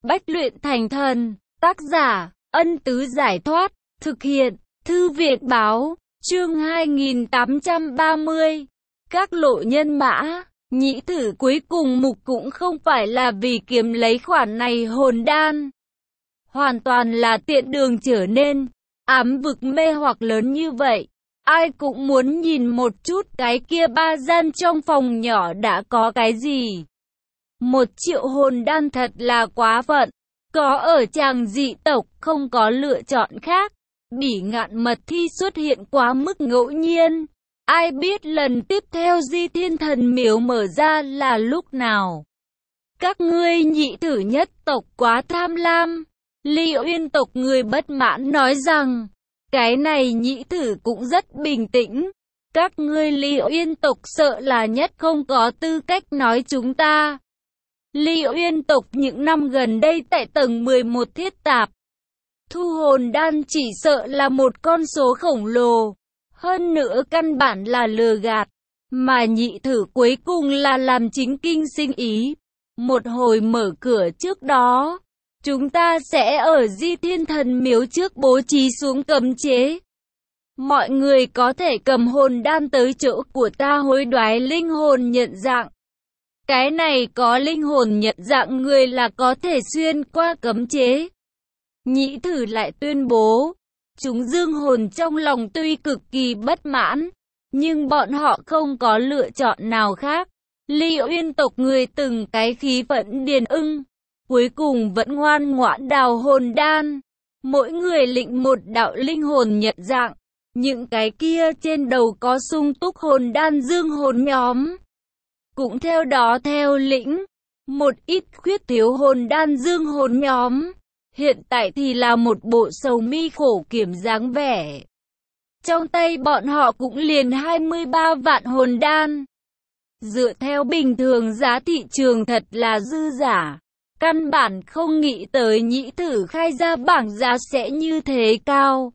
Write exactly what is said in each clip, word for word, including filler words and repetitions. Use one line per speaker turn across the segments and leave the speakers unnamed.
Bách luyện thành thần. Tác giả, Ân Tứ Giải Thoát. Thực hiện, Thư Việt Báo. Chương hai nghìn tám trăm ba mươi. Các lộ nhân mã. Nhĩ thử cuối cùng mục cũng không phải là vì kiếm lấy khoản này hồn đan. Hoàn toàn là tiện đường trở nên ám vực mê hoặc lớn như vậy. Ai cũng muốn nhìn một chút cái kia ba gian trong phòng nhỏ đã có cái gì. Một triệu hồn đan thật là quá phận. Có ở chàng dị tộc không có lựa chọn khác. Bỉ ngạn mật thi xuất hiện quá mức ngẫu nhiên. Ai biết lần tiếp theo Di Thiên Thần Miếu mở ra là lúc nào. Các ngươi nhị thử nhất tộc quá tham lam. Ly Uyên tộc người bất mãn nói rằng, cái này nhị thử cũng rất bình tĩnh. Các ngươi Ly Uyên tộc sợ là nhất không có tư cách nói chúng ta. Ly Uyên tộc những năm gần đây tại tầng mười một thiết tạp. Thu hồn đan chỉ sợ là một con số khổng lồ. Hơn nữa căn bản là lừa gạt. Mà nhị thử cuối cùng là làm chính kinh sinh ý. Một hồi mở cửa trước đó, chúng ta sẽ ở Di Thiên Thần Miếu trước bố trí xuống cấm chế. Mọi người có thể cầm hồn đan tới chỗ của ta hối đoái linh hồn nhận dạng. Cái này có linh hồn nhận dạng người là có thể xuyên qua cấm chế. Nhĩ thử lại tuyên bố, chúng dương hồn trong lòng tuy cực kỳ bất mãn, nhưng bọn họ không có lựa chọn nào khác. Ly Uyên tộc người từng cái khí vận điền ưng, cuối cùng vẫn ngoan ngoãn đào hồn đan. Mỗi người lĩnh một đạo linh hồn nhận dạng, những cái kia trên đầu có sung túc hồn đan dương hồn nhóm. Cũng theo đó theo lĩnh, một ít khuyết thiếu hồn đan dương hồn nhóm. Hiện tại thì là một bộ sầu mi khổ kiểm dáng vẻ. Trong tay bọn họ cũng liền hai mươi ba vạn hồn đan. Dựa theo bình thường giá thị trường thật là dư giả. Căn bản không nghĩ tới nhĩ thử khai ra bảng giá sẽ như thế cao.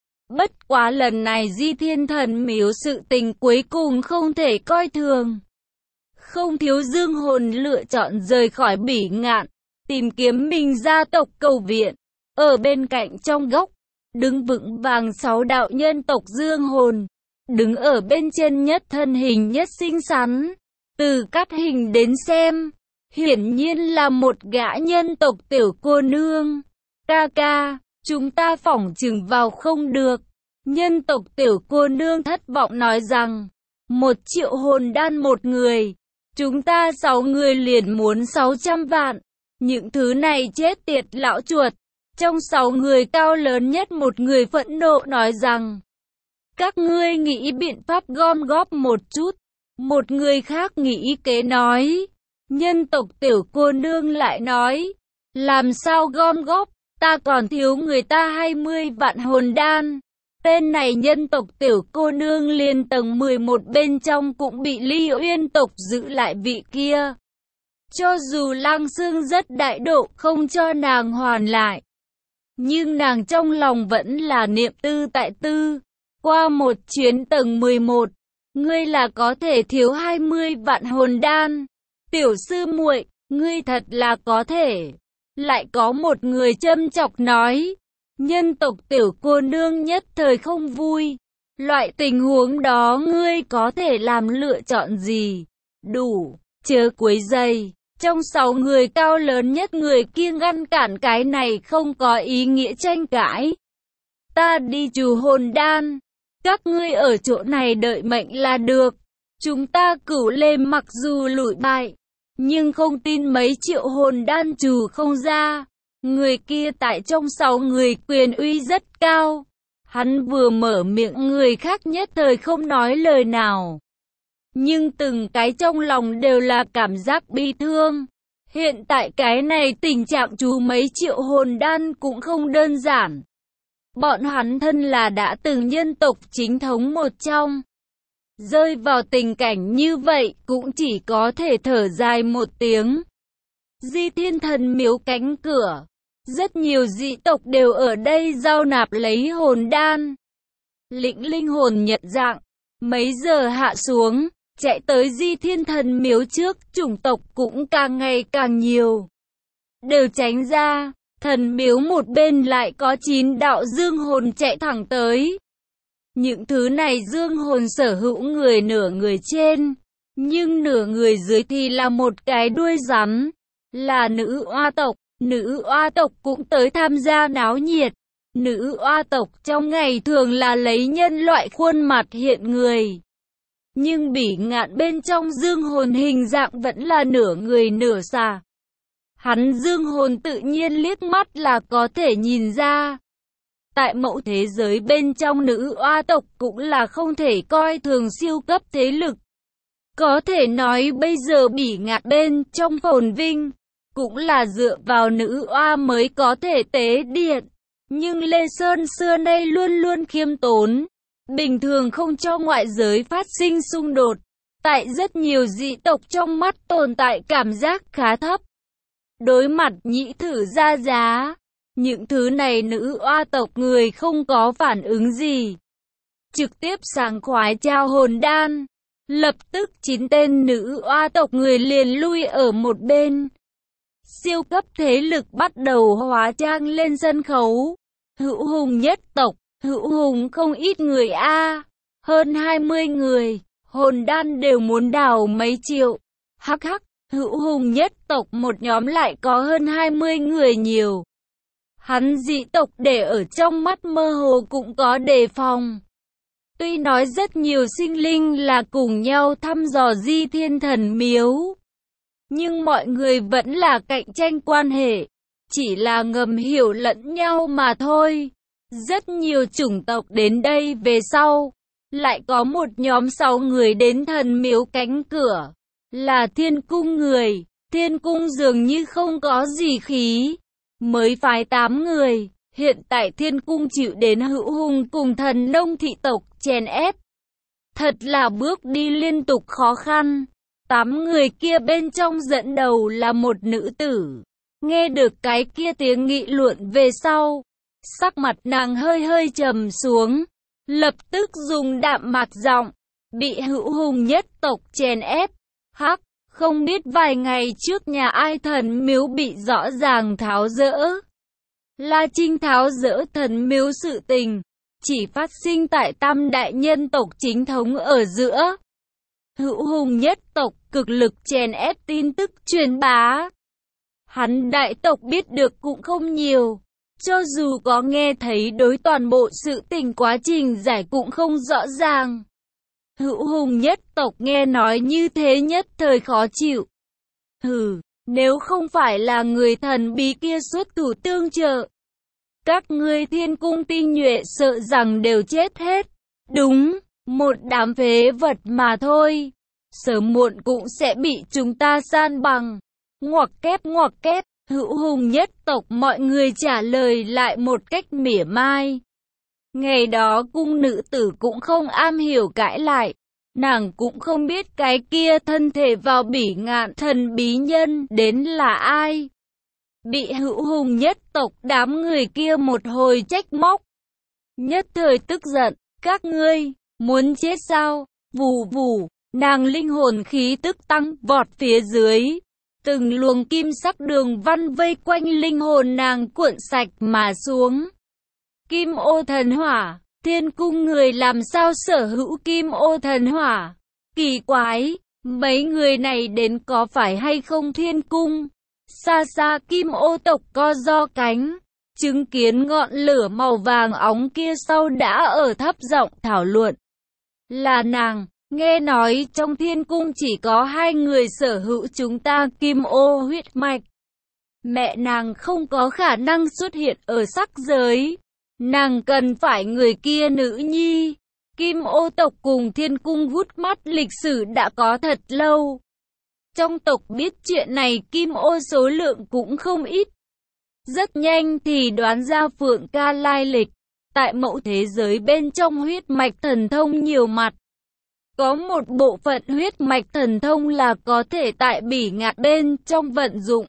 Bất quá lần này Di Thiên Thần Miếu sự tình cuối cùng không thể coi thường. Không thiếu dương hồn lựa chọn rời khỏi Bỉ Ngạn, tìm kiếm mình gia tộc cầu viện. Ở bên cạnh trong góc, đứng vững vàng sáu đạo nhân tộc dương hồn. Đứng ở bên trên nhất thân hình nhất xinh xắn. Từ cắt hình đến xem, hiển nhiên là một gã nhân tộc tiểu cô nương. Ca ca, chúng ta phỏng chừng vào không được. Nhân tộc tiểu cô nương thất vọng nói rằng, một triệu hồn đan một người. Chúng ta sáu người liền muốn sáu trăm vạn. Những thứ này chết tiệt lão chuột. Trong sáu người cao lớn nhất một người phẫn nộ nói rằng, các ngươi nghĩ biện pháp gom góp một chút. Một người khác nghĩ kế nói. Nhân tộc tiểu cô nương lại nói, làm sao gom góp, ta còn thiếu người ta hai mươi vạn hồn đan. Tên này nhân tộc tiểu cô nương liền tầng mười một bên trong cũng bị Ly Uyên tộc giữ lại vị kia. Cho dù Lăng Xương rất đại độ không cho nàng hoàn lại, nhưng nàng trong lòng vẫn là niệm tư tại tư. Qua một chuyến tầng mười một, ngươi là có thể thiếu hai mươi vạn hồn đan. Tiểu sư muội, ngươi thật là có thể. Lại có một người châm chọc nói. Nhân tộc tiểu cô nương nhất thời không vui. Loại tình huống đó ngươi có thể làm lựa chọn gì? Đủ, chớ quấy rầy. Trong sáu người cao lớn nhất người kia ngăn cản cái này không có ý nghĩa tranh cãi. Ta đi trù hồn đan. Các ngươi ở chỗ này đợi mệnh là được. Chúng ta Cửu Lê mặc dù lụi bại, nhưng không tin mấy triệu hồn đan trù không ra. Người kia tại trong sáu người quyền uy rất cao. Hắn vừa mở miệng người khác nhất thời không nói lời nào. Nhưng từng cái trong lòng đều là cảm giác bi thương. Hiện tại cái này tình trạng trù mấy triệu hồn đan cũng không đơn giản. Bọn hắn thân là đã từng nhân tộc chính thống một trong. Rơi vào tình cảnh như vậy cũng chỉ có thể thở dài một tiếng. Di Thiên Thần Miếu cánh cửa. Rất nhiều dị tộc đều ở đây giao nạp lấy hồn đan. Lĩnh linh hồn nhận dạng. Mấy giờ hạ xuống, chạy tới Di Thiên Thần Miếu trước, chủng tộc cũng càng ngày càng nhiều. đều tránh ra. Thần miếu một bên lại có chín đạo dương hồn chạy thẳng tới. Những thứ này dương hồn sở hữu người nửa người trên, nhưng nửa người dưới thì là một cái đuôi rắn, là nữ oa tộc. Nữ oa tộc cũng tới tham gia náo nhiệt. Nữ oa tộc trong ngày thường là lấy nhân loại khuôn mặt hiện người, nhưng Bỉ Ngạn bên trong dương hồn hình dạng vẫn là nửa người nửa xà. Hắn dương hồn tự nhiên liếc mắt là có thể nhìn ra. Tại mẫu thế giới bên trong nữ oa tộc cũng là không thể coi thường siêu cấp thế lực. Có thể nói bây giờ Bỉ Ngạn bên trong phồn vinh, cũng là dựa vào nữ oa mới có thể tế điện. Nhưng Lê Sơn xưa nay luôn luôn khiêm tốn, bình thường không cho ngoại giới phát sinh xung đột. Tại rất nhiều dị tộc trong mắt tồn tại cảm giác khá thấp. Đối mặt nhĩ thử ra giá, những thứ này nữ oa tộc người không có phản ứng gì. Trực tiếp sảng khoái trao hồn đan. Lập tức chín tên nữ oa tộc người liền lui ở một bên. Siêu cấp thế lực bắt đầu hóa trang lên sân khấu. Hữu hùng nhất tộc, hữu hùng không ít người a, hơn hai mươi người, hồn đan đều muốn đào mấy triệu. Hắc hắc, hữu hùng nhất tộc một nhóm lại có hơn hai mươi người nhiều. Hắn dị tộc để ở trong mắt mơ hồ cũng có đề phòng. Tuy nói rất nhiều sinh linh là cùng nhau thăm dò Di Thiên Thần Miếu, nhưng mọi người vẫn là cạnh tranh quan hệ, chỉ là ngầm hiểu lẫn nhau mà thôi. Rất nhiều chủng tộc đến đây về sau, lại có một nhóm sáu người đến thần miếu cánh cửa, là thiên cung người. Thiên cung dường như không có gì khí, mới phái tám người. Hiện tại thiên cung chịu đến hữu hùng cùng thần nông thị tộc chèn ép. Thật là bước đi liên tục khó khăn. Tám người kia bên trong dẫn đầu là một nữ tử. Nghe được cái kia tiếng nghị luận về sau, sắc mặt nàng hơi hơi trầm xuống, lập tức dùng đạm mạc giọng, bị hữu hùng nhất tộc chèn ép. Hắc, không biết vài ngày trước nhà ai thần miếu bị rõ ràng tháo dỡ. La Trinh tháo dỡ thần miếu sự tình, chỉ phát sinh tại tam đại nhân tộc chính thống ở giữa. Hữu hùng nhất tộc cực lực chèn ép tin tức truyền bá. Hắn đại tộc biết được cũng không nhiều, cho dù có nghe thấy đối toàn bộ sự tình quá trình giải cũng không rõ ràng. Hữu hùng nhất tộc nghe nói như thế nhất thời khó chịu. Hừ, nếu không phải là người thần bí kia xuất thủ tương trợ, các ngươi thiên cung tinh nhuệ sợ rằng đều chết hết. Đúng, một đám phế vật mà thôi, sớm muộn cũng sẽ bị chúng ta san bằng. Ngoặc kép ngoặc kép, hữu hùng nhất tộc mọi người trả lời lại một cách mỉa mai. Ngày đó cung nữ tử cũng không am hiểu cãi lại. Nàng cũng không biết cái kia thân thể vào Bỉ Ngạn thần bí nhân đến là ai. Bị hữu hùng nhất tộc đám người kia một hồi trách móc. Nhất thời tức giận, các ngươi, muốn chết sao? Vù vù, nàng linh hồn khí tức tăng vọt phía dưới. Từng luồng kim sắc đường văn vây quanh linh hồn nàng cuộn sạch mà xuống. Kim ô thần hỏa, thiên cung người làm sao sở hữu kim ô thần hỏa? Kỳ quái, mấy người này đến có phải hay không thiên cung? Xa xa kim ô tộc co do cánh, chứng kiến ngọn lửa màu vàng óng kia sau đã ở thấp giọng thảo luận. Là nàng, nghe nói trong thiên cung chỉ có hai người sở hữu chúng ta kim ô huyết mạch. Mẹ nàng không có khả năng xuất hiện ở sắc giới. Nàng cần phải người kia nữ nhi. Kim ô tộc cùng thiên cung hút mắt lịch sử đã có thật lâu. Trong tộc biết chuyện này kim ô số lượng cũng không ít. Rất nhanh thì đoán ra Phượng ca lai lịch. Tại mẫu thế giới bên trong huyết mạch thần thông nhiều mặt. Có một bộ phận huyết mạch thần thông là có thể tại Bỉ Ngạn bên trong vận dụng.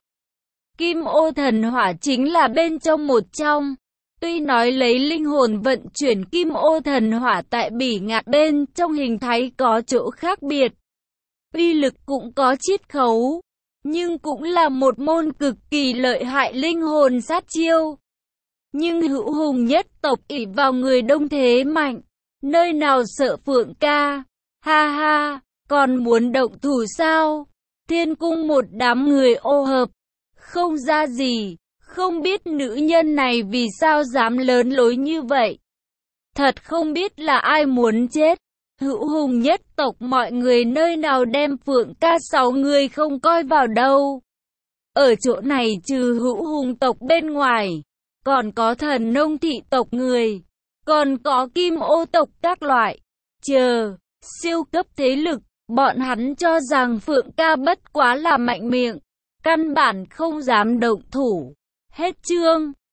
Kim ô thần hỏa chính là bên trong một trong. Tuy nói lấy linh hồn vận chuyển kim ô thần hỏa tại Bỉ Ngạn bên trong hình thái có chỗ khác biệt, uy lực cũng có chiết khấu, nhưng cũng là một môn cực kỳ lợi hại linh hồn sát chiêu. Nhưng Hữu Hùng nhất tộc ỷ vào người đông thế mạnh, nơi nào sợ Phượng ca, ha ha, còn muốn động thủ sao? Thiên cung một đám người ô hợp, không ra gì, không biết nữ nhân này vì sao dám lớn lối như vậy. Thật không biết là ai muốn chết. Hữu Hùng nhất tộc mọi người nơi nào đem Phượng ca sáu người không coi vào đâu. Ở chỗ này trừ Hữu Hùng tộc bên ngoài, còn có Thần Nông thị tộc người, còn có Kim Ô tộc các loại. Chờ, siêu cấp thế lực, bọn hắn cho rằng Phượng ca bất quá là mạnh miệng, căn bản không dám động thủ. Hết chương.